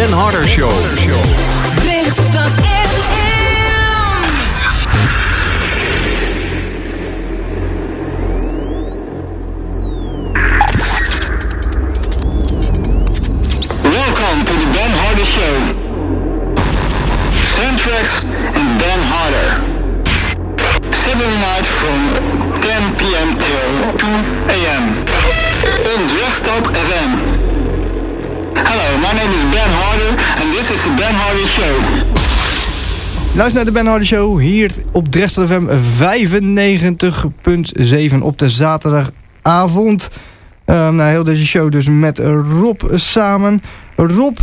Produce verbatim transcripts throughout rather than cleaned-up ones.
Ben Harder Show. Lichtstad F M. Welcome to the Ben Harder Show. Soundtracks and Ben Harder. Saturday night from ten p.m. till two a.m. on Lichtstad F M. Hello, my name is Ben Harder and this is the Ben Harder Show. Luister naar de Ben Harder Show hier op Lichtstad F M vijfennegentig komma zeven op de zaterdagavond. Um, nou, heel deze show dus met Rob samen. Rob,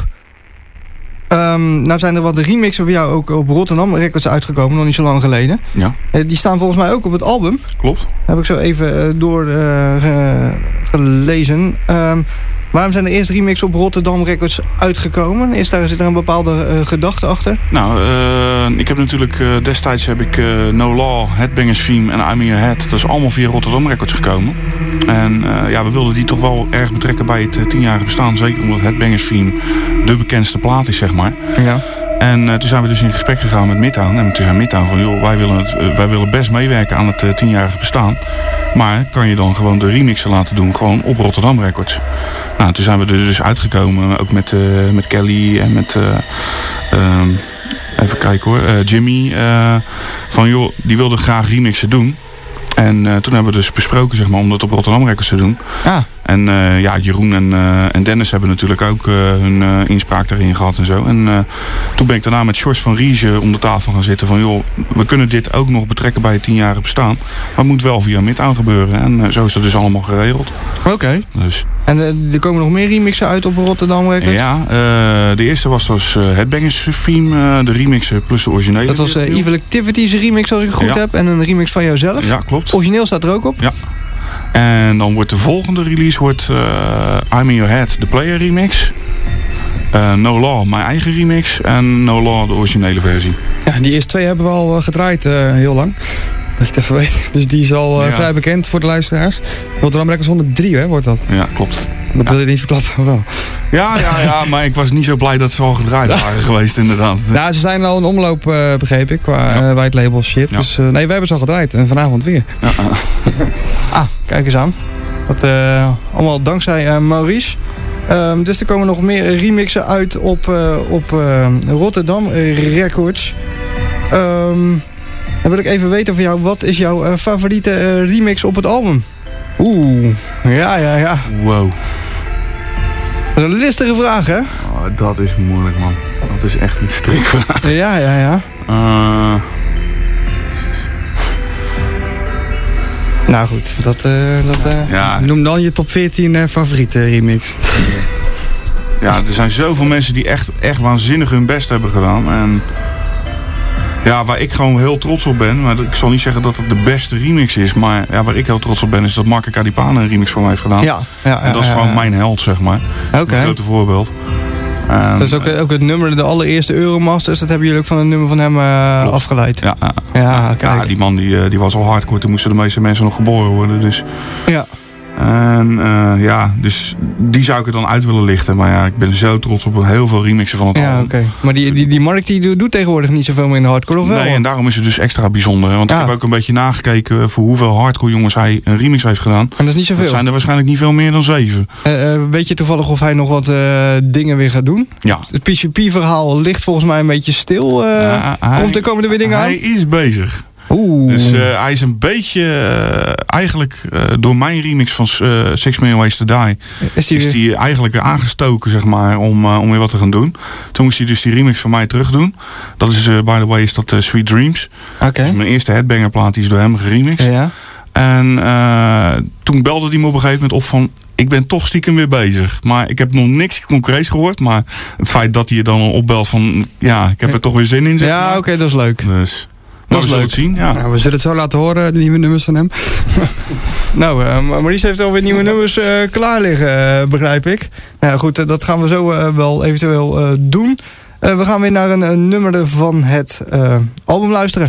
um, nou zijn er wat remixen voor jou ook op Rotterdam Records uitgekomen, nog niet zo lang geleden. Ja. Uh, die staan volgens mij ook op het album. Klopt. Heb ik zo even uh, door uh, ge, gelezen. Um, waarom zijn er eerst remixen op Rotterdam Records uitgekomen? Is daar, zit er een bepaalde uh, gedachte achter? Nou, uh, ik heb natuurlijk uh, destijds heb ik uh, No Law, Headbangers Theme en I'm in Your Head. Dat is allemaal via Rotterdam Records gekomen. En uh, ja, we wilden die toch wel erg betrekken bij het uh, tienjarige bestaan. Zeker omdat Headbangers Theme de bekendste plaat is, zeg maar. Ja. En uh, toen zijn we dus in gesprek gegaan met Midtown. En toen zei Midtown van, joh, wij willen, het, uh, wij willen best meewerken aan het uh, tienjarige bestaan. Maar kan je dan gewoon de remixen laten doen, gewoon op Rotterdam Records. Nou, toen zijn we er dus uitgekomen, ook met, uh, met Kelly en met, uh, um, even kijken hoor, uh, Jimmy. Uh, van joh, die wilde graag remixen doen. En uh, toen hebben we dus besproken, zeg maar, om dat op Rotterdam Records te doen. Ah. En uh, ja, Jeroen en, uh, en Dennis hebben natuurlijk ook uh, hun uh, inspraak daarin gehad en zo. En uh, toen ben ik daarna met Sjors van Riege om de tafel gaan zitten van, joh, we kunnen dit ook nog betrekken bij het tienjarige bestaan. Maar het moet wel via Midtown gebeuren. En uh, zo is dat dus allemaal geregeld. Oké. Okay. Dus. En uh, er komen nog meer remixen uit op Rotterdam Records? Ja, uh, de eerste was dus uh, Headbangers Theme, uh, de remixen plus de originele. Dat was uh, Evil Activity's remix, als ik het goed ja. heb. En een remix van jouzelf. Ja, klopt. Origineel staat er ook op. Ja. En dan wordt de volgende release wordt uh, I'm in Your Head, de player remix. Uh, No Law, mijn eigen remix. En No Law, de originele versie. Ja, die eerste twee hebben we al uh, gedraaid uh, heel lang. Dat je het even weet. Dus die is al uh, ja. vrij bekend voor de luisteraars. Rotterdam Records honderddrie, hè, wordt dat? Ja, klopt. Dat ja. wil je niet verklappen, wel. Ja, ja, ja, maar ik was niet zo blij dat ze al gedraaid waren geweest, inderdaad. Ja, ze zijn al in omloop, uh, begreep ik, qua ja. uh, white label shit. Ja. Dus uh, nee, wij hebben ze al gedraaid. En vanavond weer. Ja. Ah, kijk eens aan. Dat uh, allemaal dankzij uh, Maurice. Um, dus er komen nog meer remixen uit op, uh, op uh, Rotterdam Records. Um, dan wil ik even weten van jou, wat is jouw uh, favoriete uh, remix op het album? Oeh, ja, ja, ja. Wow. Dat is een listige vraag, hè? Oh, dat is moeilijk, man. Dat is echt een strikvraag. Ja, ja, ja. Uh... Nou goed, dat... Uh, dat uh... ja. Noem dan je top veertien uh, favoriete remix. Ja, er zijn zoveel mensen die echt, echt waanzinnig hun best hebben gedaan. En ja, waar ik gewoon heel trots op ben. Maar ik zal niet zeggen dat het de beste remix is. Maar ja, waar ik heel trots op ben is dat Marco Kadipane een remix voor mij heeft gedaan. Ja, ja, ja, en dat is ja, gewoon ja. mijn held, zeg maar. Oké. Okay. Een grote voorbeeld. En, dat is ook, ook het nummer, de allereerste Euromasters. Dat hebben jullie ook van het nummer van hem uh, afgeleid. Ja, ja, ja, kijk. ja, die man die, die was al hardcore. Toen moesten de meeste mensen nog geboren worden. Dus. Ja. En uh, ja, dus die zou ik er dan uit willen lichten. Maar ja, ik ben zo trots op heel veel remixen van het ja, album. Okay. Maar die, die, die markt die doet tegenwoordig niet zoveel meer in de hardcore, of wel? Nee, en daarom is het dus extra bijzonder. Want ja. ik heb ook een beetje nagekeken voor hoeveel hardcore jongens hij een remix heeft gedaan. En dat is niet zoveel? Dat zijn er waarschijnlijk niet veel meer dan zeven. Uh, uh, weet je toevallig of hij nog wat uh, dingen weer gaat doen? Ja. Het P C P-verhaal ligt volgens mij een beetje stil. Uh, ja, hij, komt er komen er weer dingen hij aan? Hij is bezig. Oeh. Dus uh, hij is een beetje, uh, eigenlijk uh, door mijn remix van uh, Six Million Ways to Die, is hij is die eigenlijk aangestoken, zeg maar, om, uh, om weer wat te gaan doen. Toen moest hij dus die remix van mij terug doen. Dat is, uh, by the way, is dat uh, Sweet Dreams. Oké. Okay. Mijn eerste Headbanger plaat, die is door hem geremixed. Ja. En uh, toen belde hij me op een gegeven moment op van, ik ben toch stiekem weer bezig. Maar ik heb nog niks concreets gehoord. Maar het feit dat hij je dan opbelt van, ja, ik heb er toch weer zin in. Zeg ja, oké, okay, dat is leuk. Dus... Dat is leuk. Zien, ja. Nou, we zullen het zo laten horen, de nieuwe nummers van hem. nou, uh, Maurice heeft alweer nieuwe nummers uh, klaar liggen, uh, begrijp ik. Nou ja, goed, uh, dat gaan we zo uh, wel eventueel uh, doen. Uh, we gaan weer naar een, een nummer van het uh, album luisteren.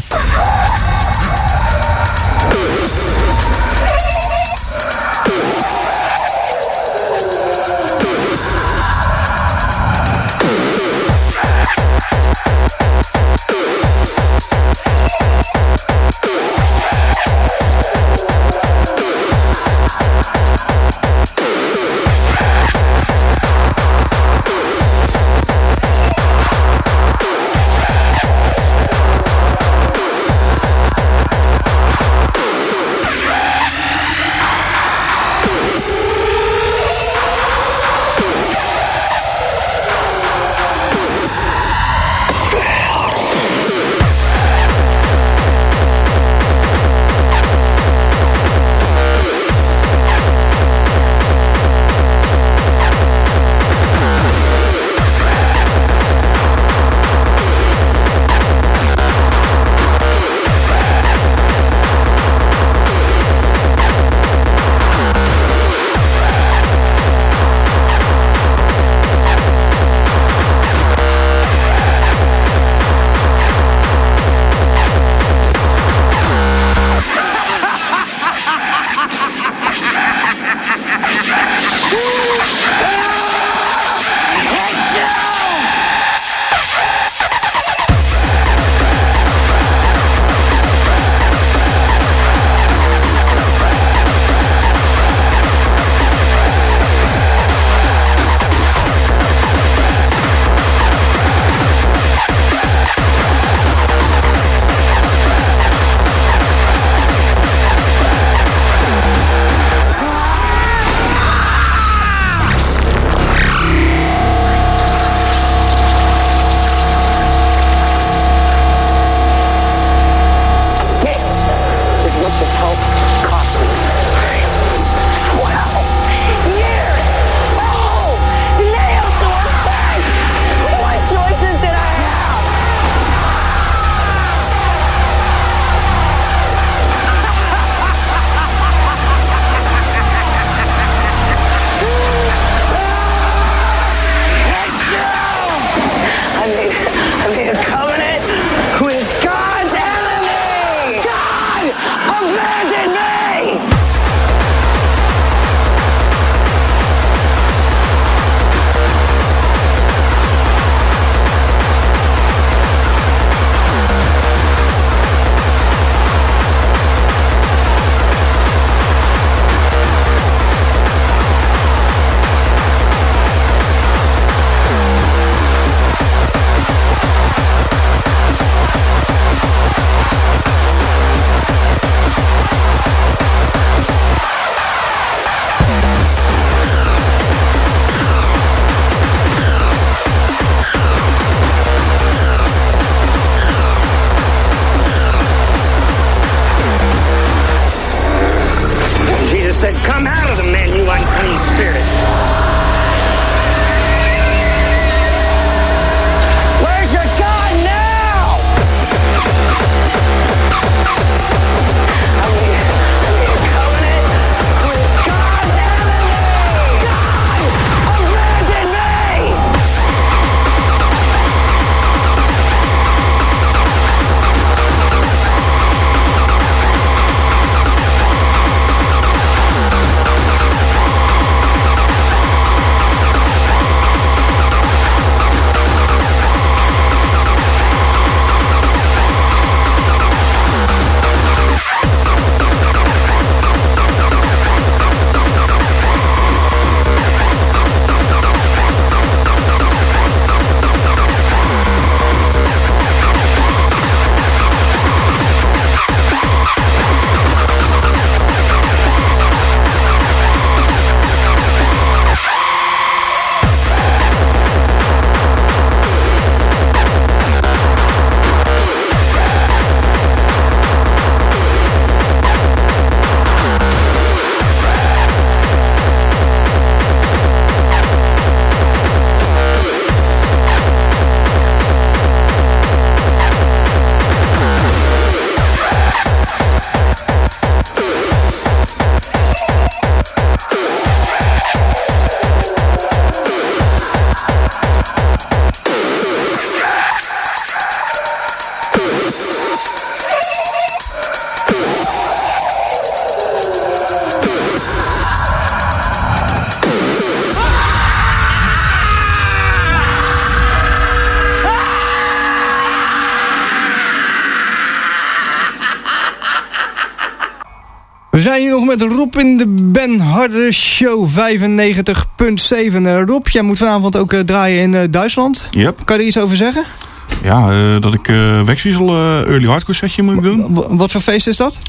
zijn hier nog met Rob in de Ben Harder Show vijfennegentig komma zeven. Uh, Rob, jij moet vanavond ook uh, draaien in uh, Duitsland. Yep. Kan je er iets over zeggen? Ja, uh, dat ik uh, Wegswiesel uh, early hardcore setje moet doen. W- wat voor feest is dat?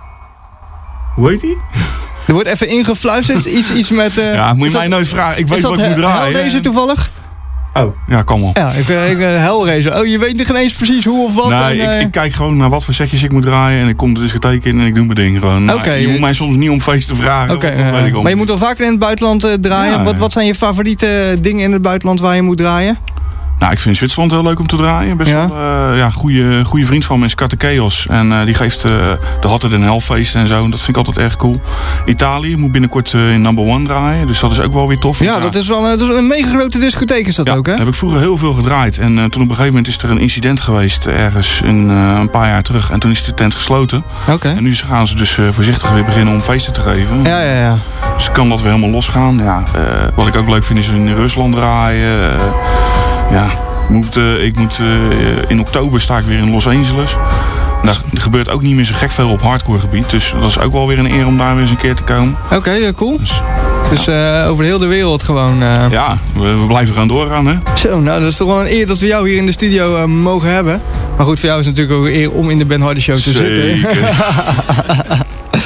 Hoe heet die? Er wordt even ingefluisterd, iets, iets met... Uh, ja, moet je mij dat, nooit vragen. Ik weet wat ik he- moet draaien. Hellraiser toevallig? Oh, ja, kom op. Ja, ik ben uh, Hellraiser. Oh, je weet niet eens precies hoe of wat. Nee, en, uh... ik, ik kijk gewoon naar wat voor setjes ik moet draaien. En ik kom de discotheek in en ik doe mijn ding gewoon. Oké. Nou, je moet mij soms niet om feest te vragen. Oké, Okay, uh, maar je moet wel vaker in het buitenland uh, draaien. Ja, wat, ja. wat zijn je favoriete dingen in het buitenland waar je moet draaien? Nou, ik vind Zwitserland heel leuk om te draaien. Best Ja. wel uh, ja, goede, goede vriend van me is Karte Chaos. En uh, die geeft uh, de Hotter Than Hell feesten en zo. Dat vind ik altijd erg cool. Italië moet binnenkort uh, in Number One draaien. Dus dat is ook wel weer tof. Ja, dat is wel een, dat is een mega grote discotheek is dat ja, ook, hè? daar heb ik vroeger heel veel gedraaid. En uh, toen op een gegeven moment is er een incident geweest ergens in, uh, een paar jaar terug. En toen is de tent gesloten. Oké. Okay. En nu gaan ze dus uh, voorzichtig weer beginnen om feesten te geven. Ja, ja, ja. Dus kan dat weer helemaal losgaan. Ja, uh, wat ik ook leuk vind is in Rusland draaien. Uh, ja... Ik moet, uh, ik moet uh, in oktober sta ik weer in Los Angeles. Daar gebeurt ook niet meer zo gek veel op hardcore gebied. Dus dat is ook wel weer een eer om daar weer eens een keer te komen. Oké, okay, uh, cool. Dus, dus ja. uh, over heel de wereld gewoon. Uh... Ja, we, we blijven gaan doorgaan, hè. Zo, nou dat is toch wel een eer dat we jou hier in de studio uh, mogen hebben. Maar goed, voor jou is het natuurlijk ook een eer om in de Ben Harder Show te Zeker. zitten.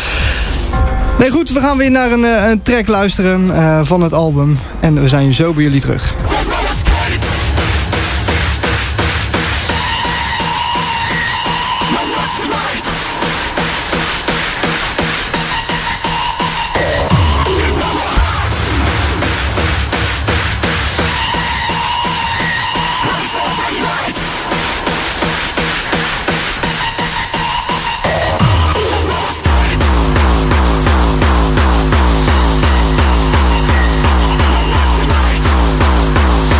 Nee, goed, we gaan weer naar een, uh, een track luisteren uh, van het album. En we zijn zo bij jullie terug. Light.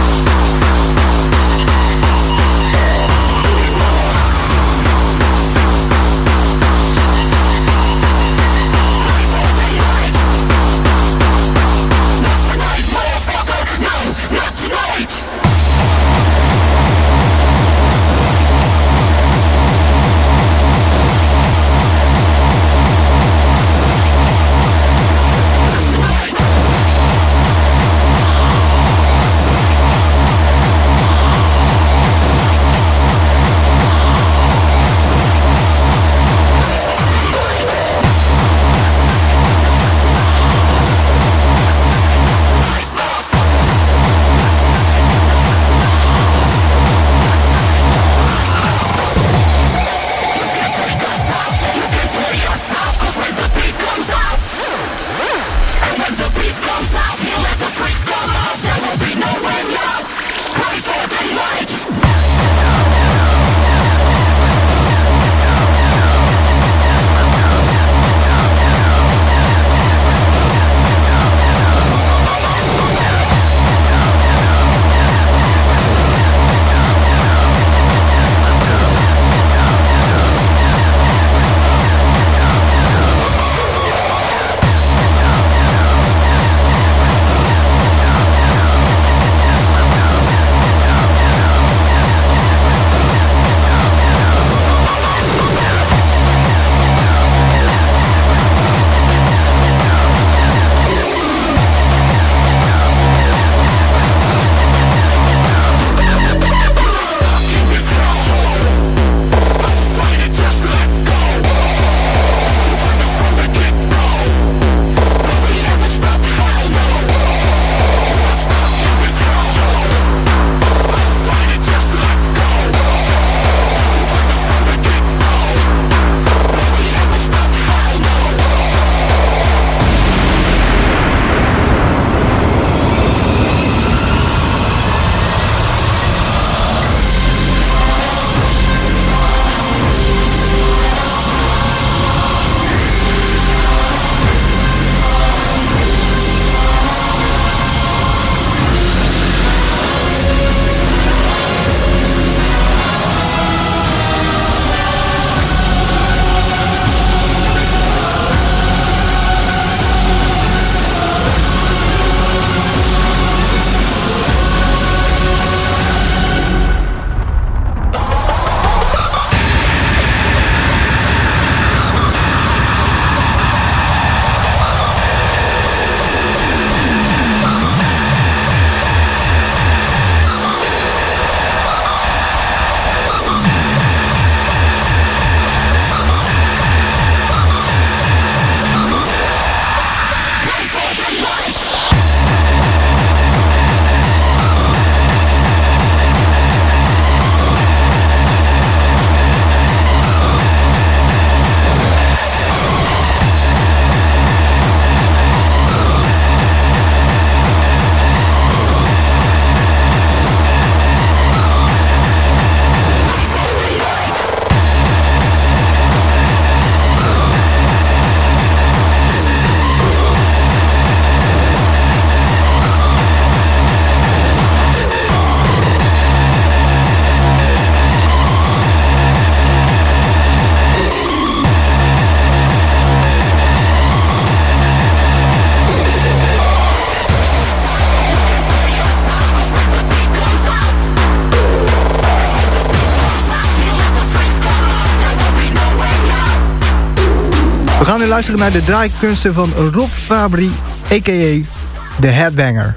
gaan nu luisteren naar de draaikunsten van Rob Fabri, a k a. The Headbanger.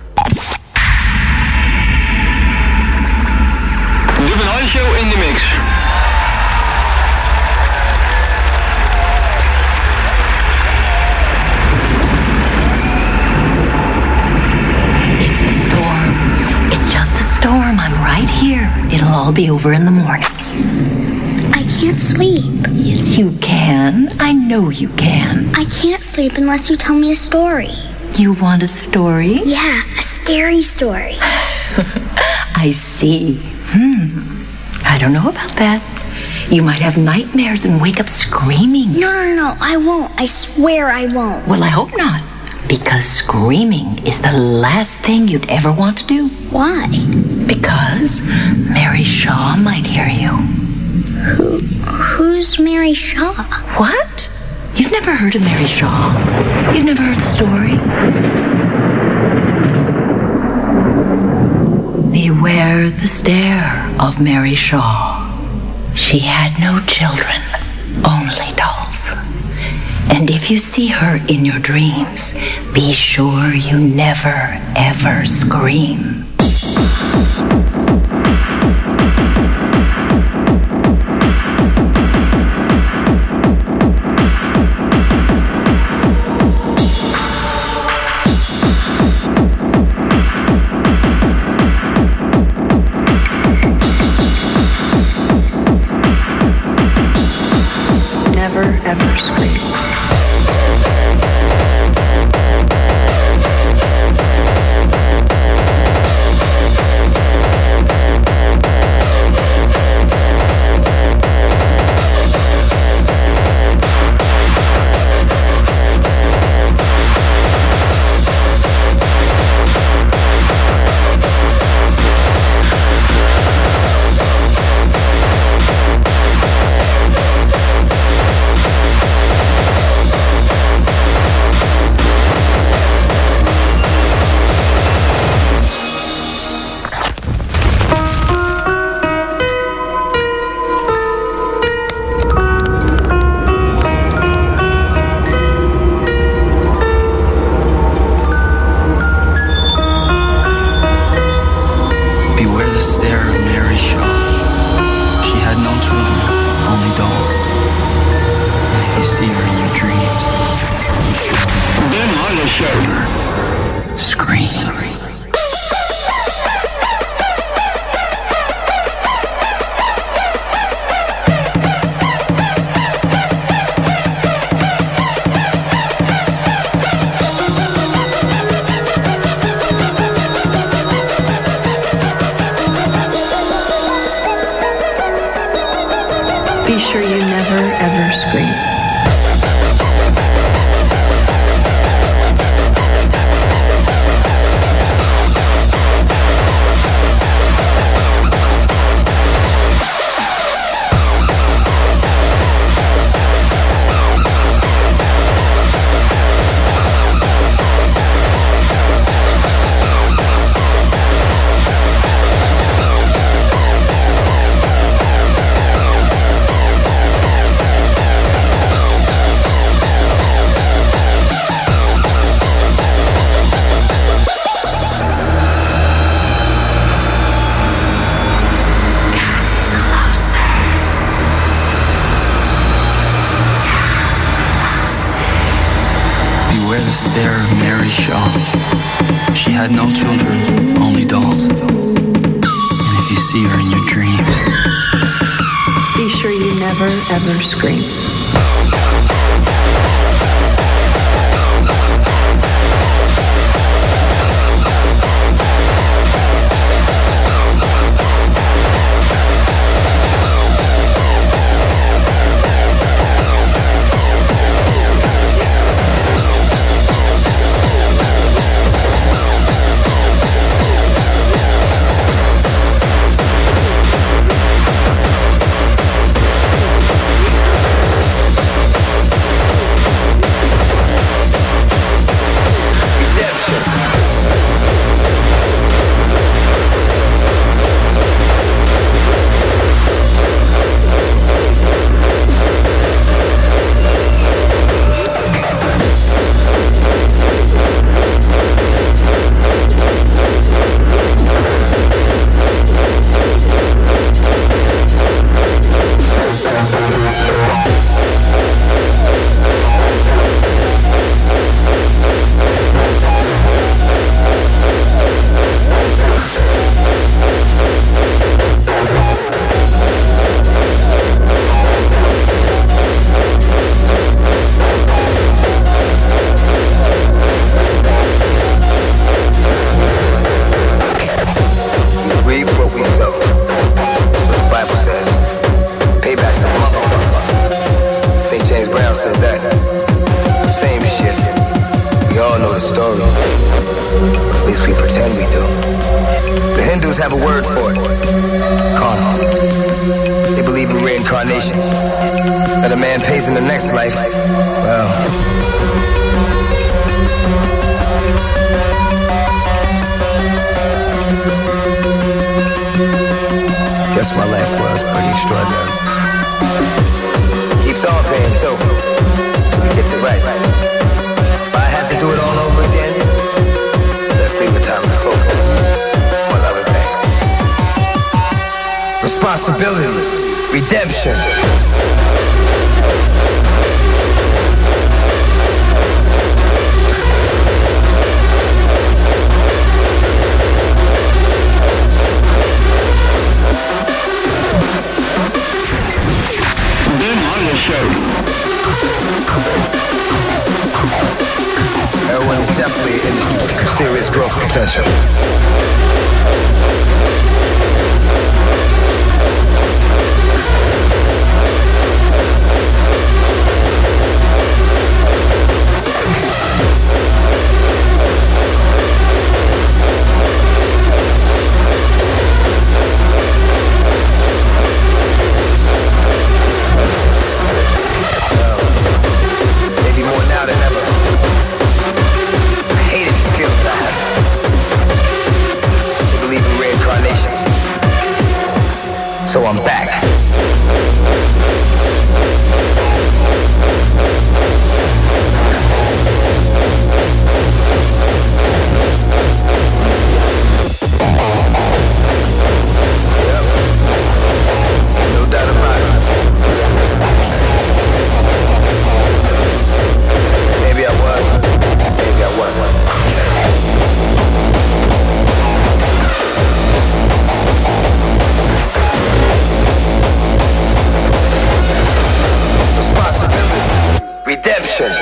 De Ben Harder Show in de mix. It's the storm. It's just the storm. I'm right here. It'll all be over in the morning. I can't sleep. Yes, you can. I know you can. I can't sleep unless you tell me a story. You want a story? Yeah, a scary story. I see. Hmm. I don't know about that. You might have nightmares and wake up screaming. No, no, no, I won't. I swear I won't. Well, I hope not. Because screaming is the last thing you'd ever want to do. Why? Because Mary Shaw might hear you. Who, who's Mary Shaw? What? You've never heard of Mary Shaw? You've never heard the story? Beware the stare of Mary Shaw. She had no children, only dolls. And if you see her in your dreams, be sure you never, ever scream. Never, ever scream. Be sure you never, ever scream. Stare of Mary Shaw. She had no children, only dolls. And if you see her in your dreams, be sure you never, ever scream. have a word for it. Karma. They believe in reincarnation. That a man pays in the next life, well... Guess my life was pretty extraordinary. Keeps on paying too. He gets it right. If I had to do it all over again, left me with time to focus on other things. Responsibility, redemption. Heroin is definitely an industry with some serious growth potential. So I'm back. Yep. No doubt about it. Maybe I was, maybe I wasn't. Responsibility, redemption.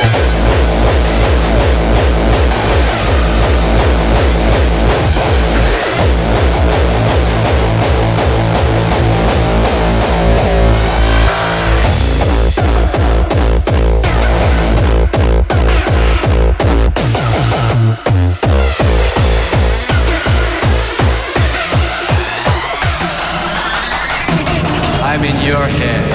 I'm in your head.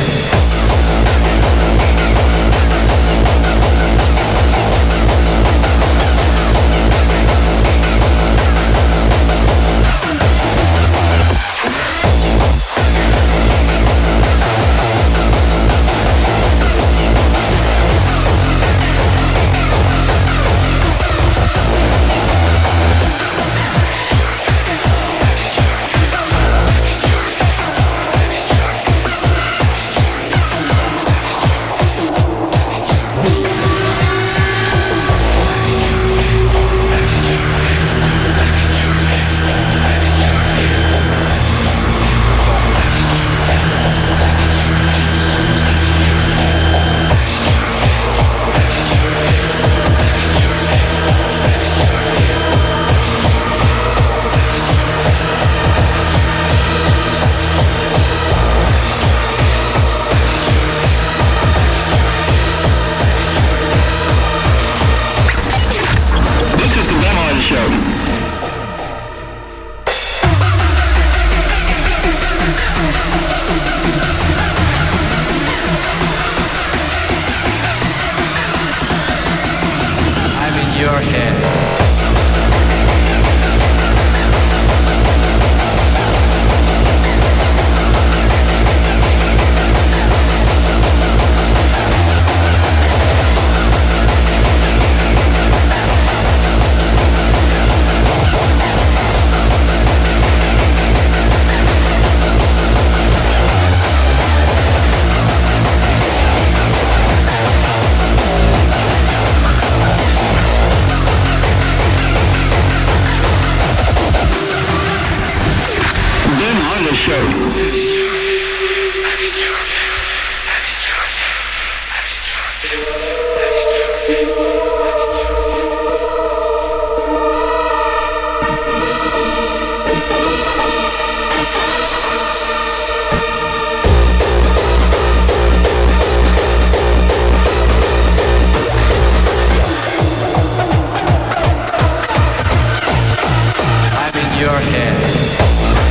your head.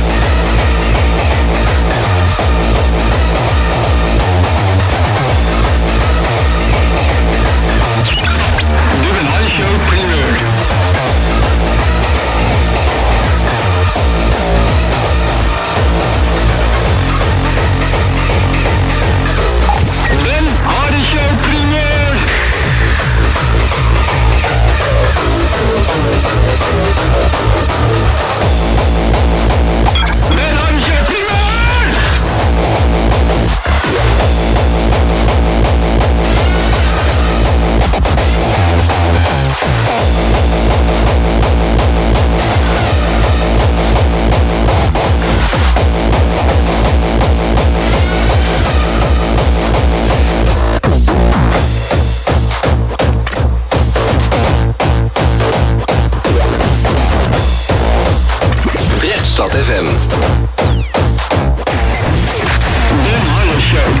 Rechtstad F M. Dan Harder Show.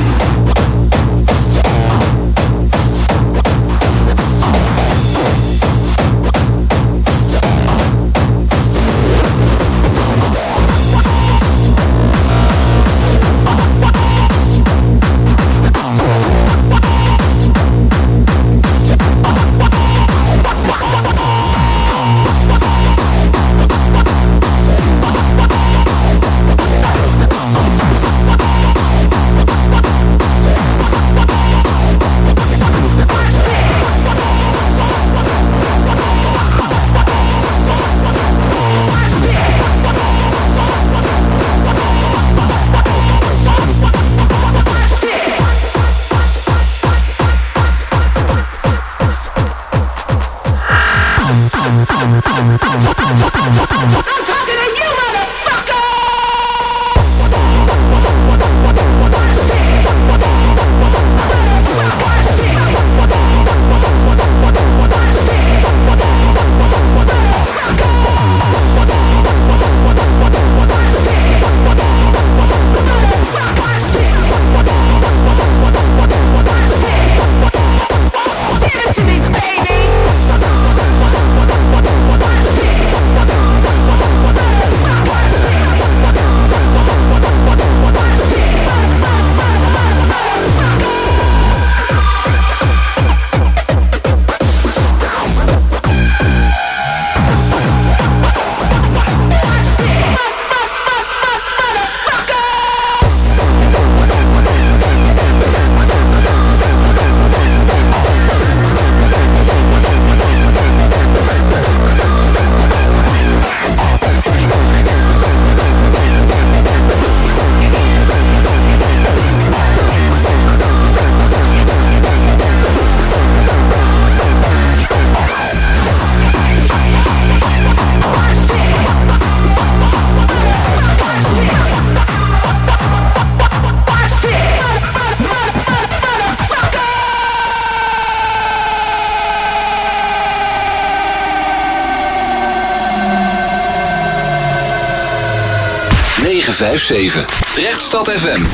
negen vijf zeven. Rechtstad F M.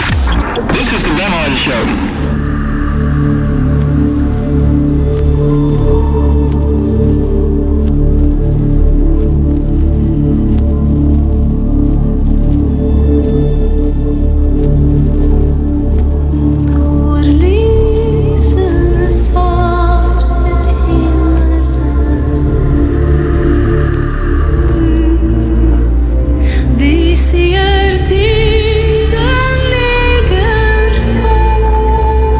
This is the Dan Harder Show. Ser tiden ligger så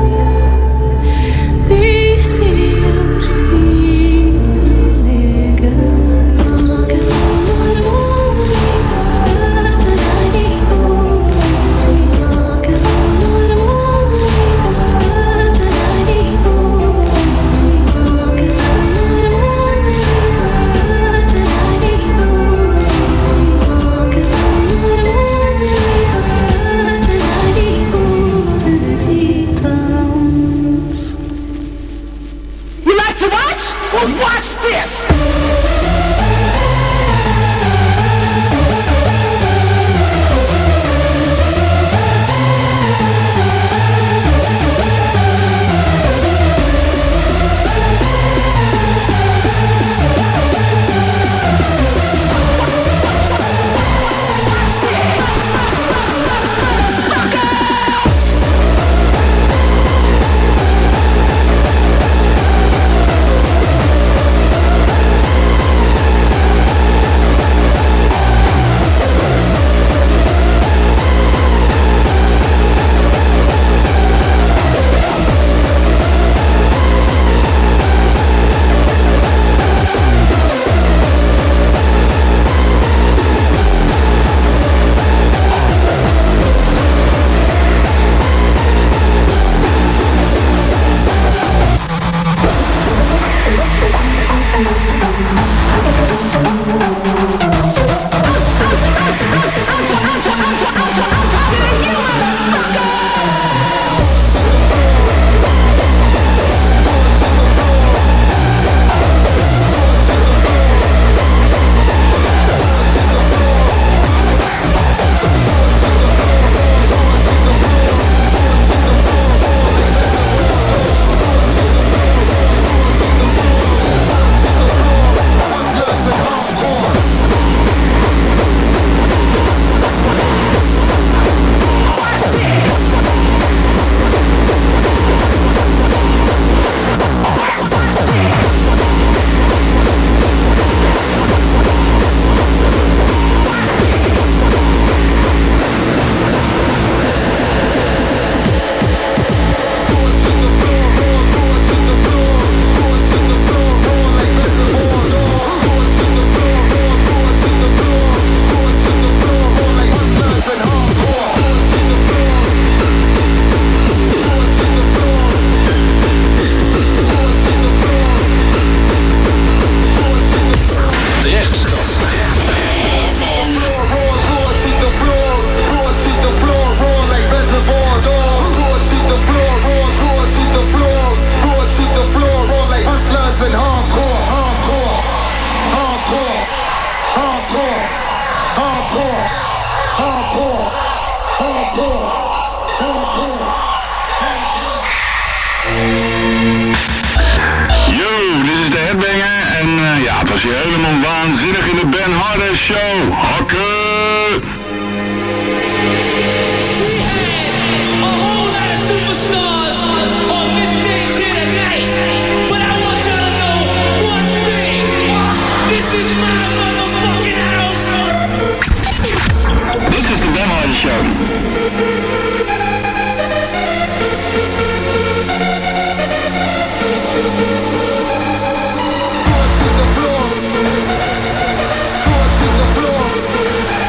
Helemaal waanzinnig in de Ben Harder Show. Hakken! A whole lot of superstars on this stage here tonight. But I want y'all to know one thing. This is my motherfucking house. This is the Ben Harder Show. Go to the floor. Go to the floor.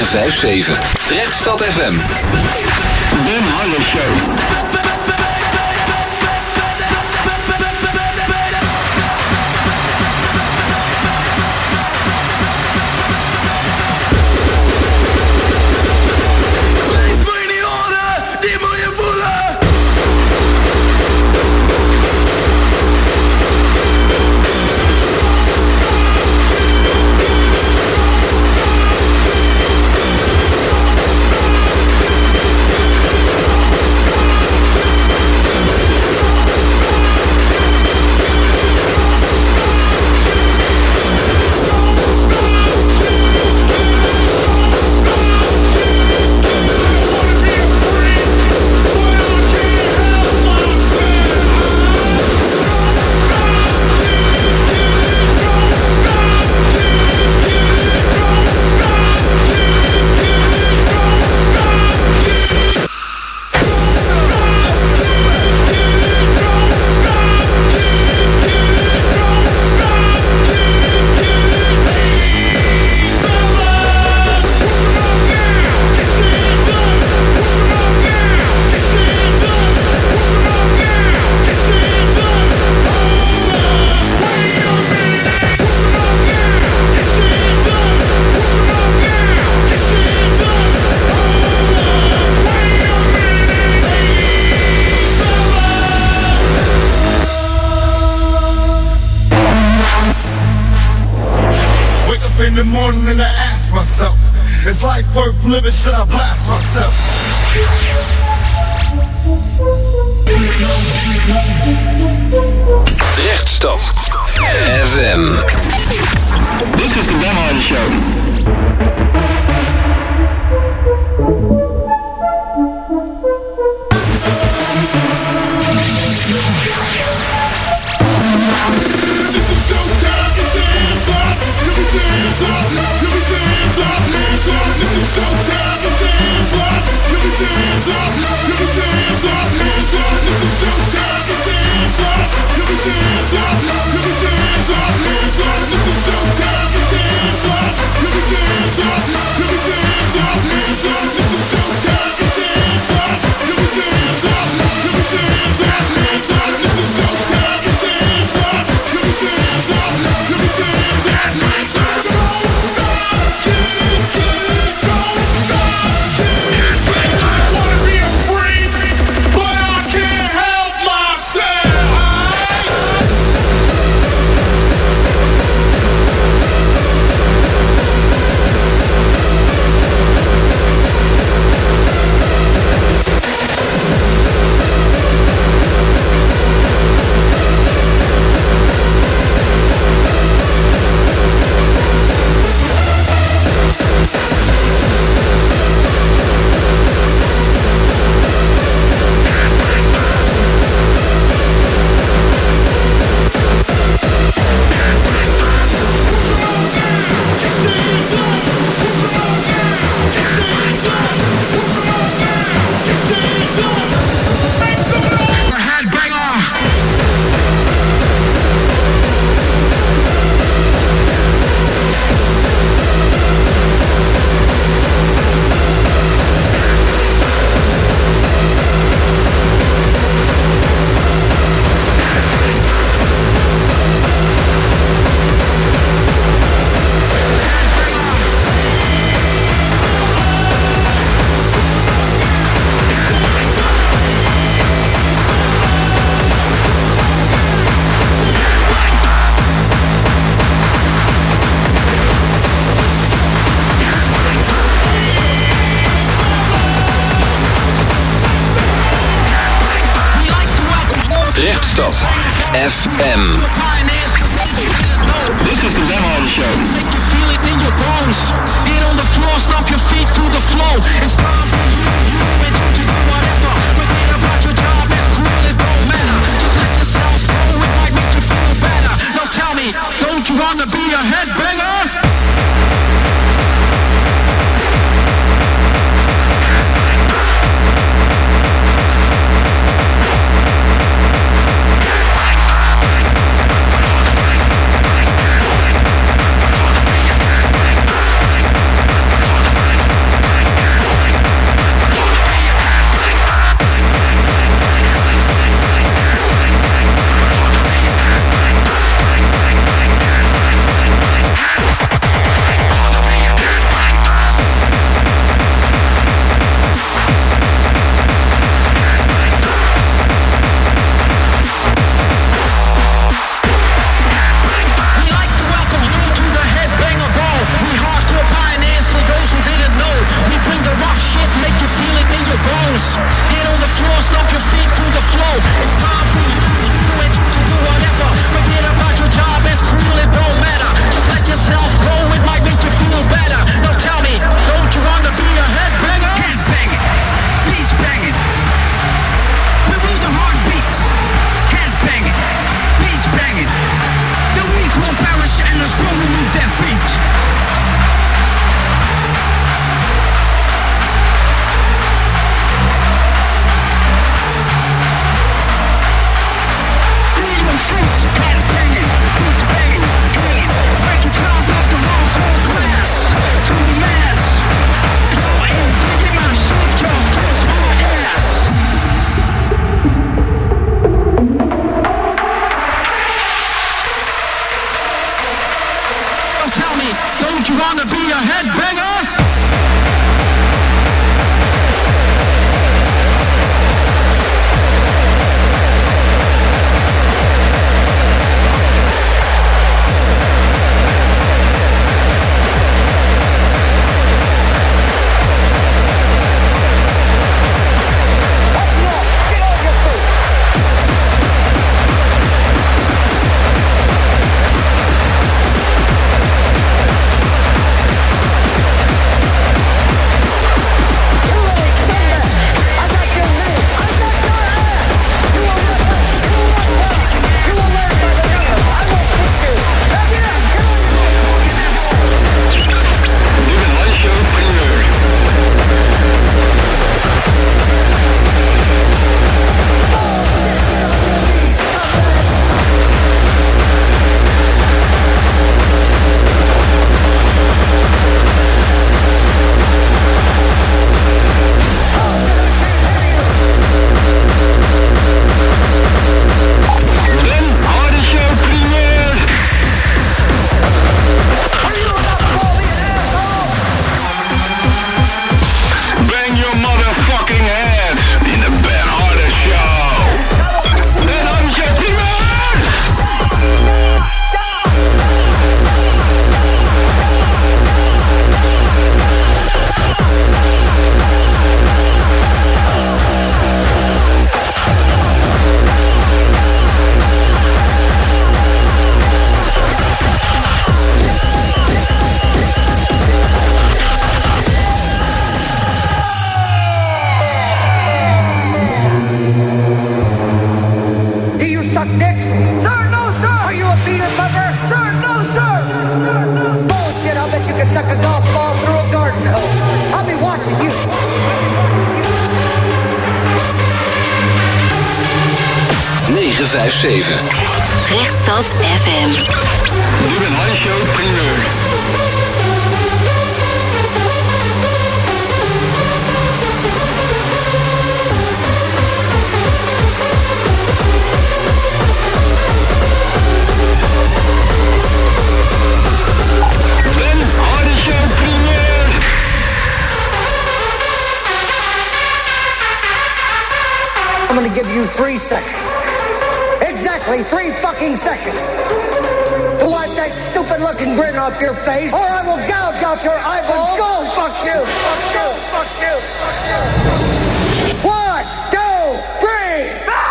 vijf zeven. Rechtstad F M. Den Harder Show. In the morning and I ask myself, is life worth living? Should I blast myself? Rechtstad F M. This is the Den Harder Show. Rechtstad F M. This is the Den Harder Show. Make you feel it in your bones. Get on the floor, stomp your feet to the flow. It's time for you, you and you to do whatever. Forget about your job, it's cool, it don't matter. Just let yourself go, it might make you feel better. Now tell me, don't you wanna be a headbanger? wanna be a headbanger? negen vijf zeven. Rechtstad F M. Ruben Hardy primeur. Ben Hardy Show primeur. I'm gonna give you three seconds. Exactly three fucking seconds to wipe that stupid looking grin off your face, or I will gouge out your eyeballs. Go, fuck you, fuck you, fuck you, fuck you. One, two, three. Ah!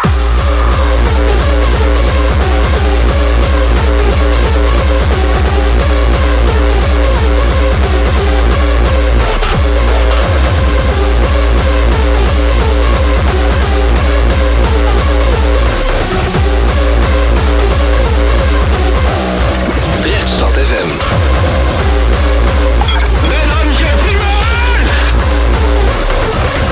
Rechtstad F M. Ben Hardy Show primeur.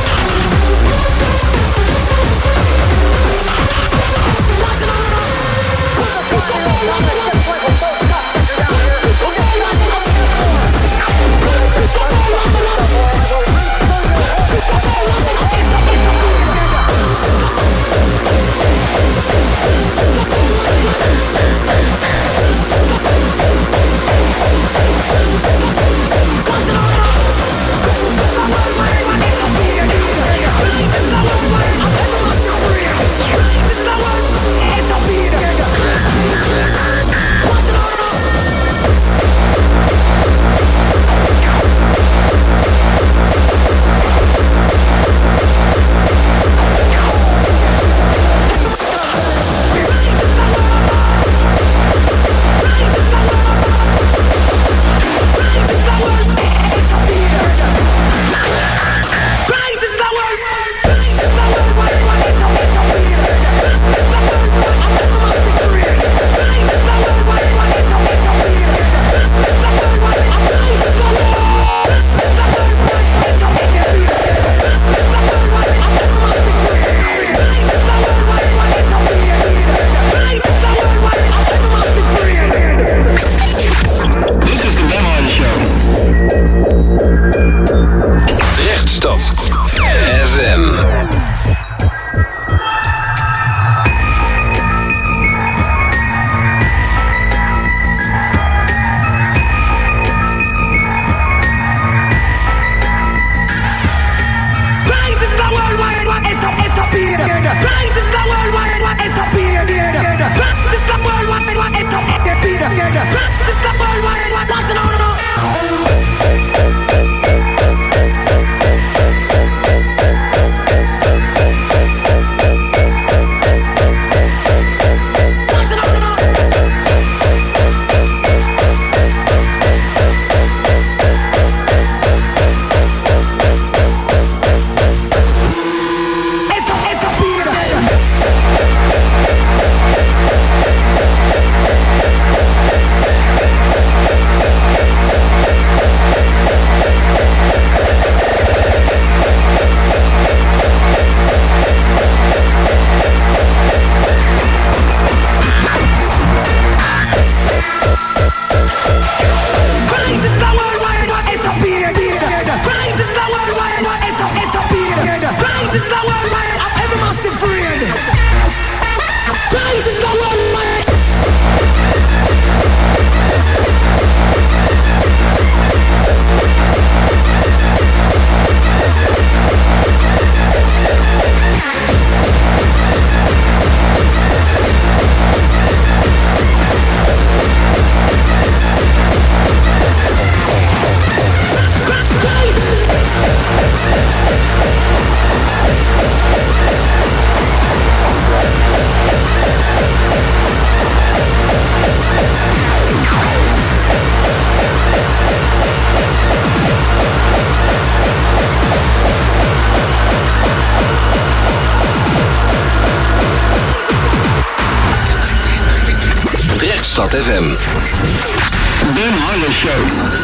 Rechtstad F M. Ben Harder Show.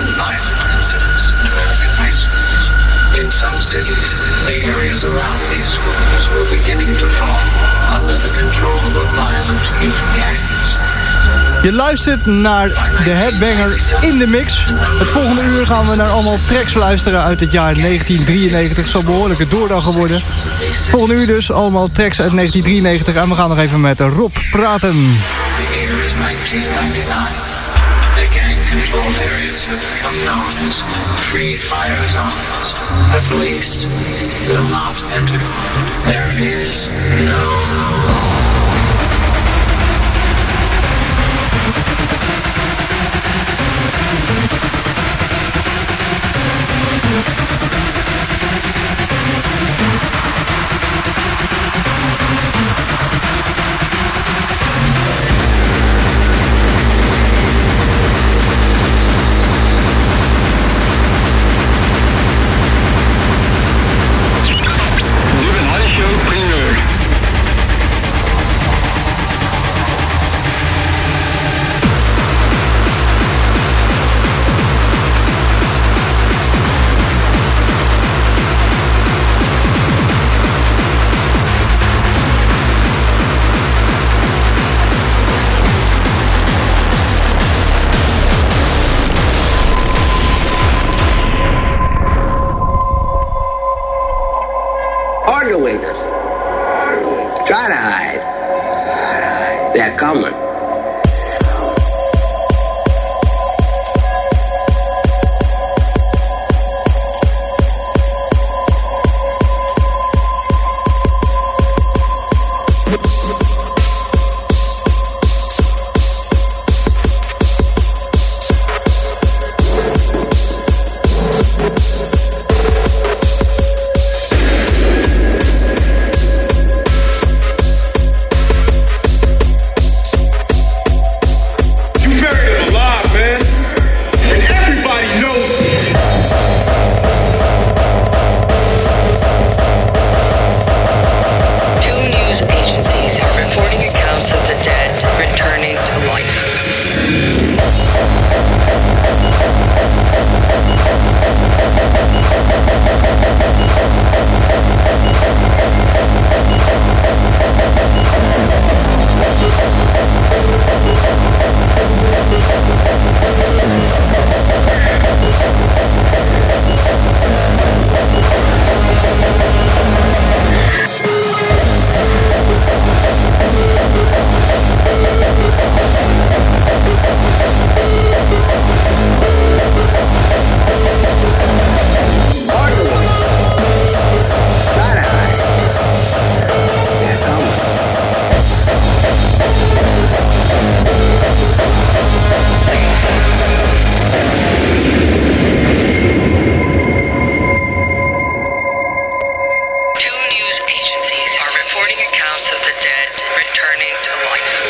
In some cities, the areas around these schools were beginning to fall under the control of violent youth gangs. Je luistert naar de Headbanger in de mix. Het volgende uur gaan we naar allemaal tracks luisteren uit het jaar negentien drieënnegentig. Zo behoorlijke doordag geworden. Volgende uur dus allemaal tracks uit negentien drieënnegentig. En we gaan nog even met Rob praten. The year is nineteen ninety-nine. The gang-controlled areas have become known as free fire zones. The police will not enter. There is no law. Try to hide. They're coming. Two news agencies are reporting accounts of the dead returning to life.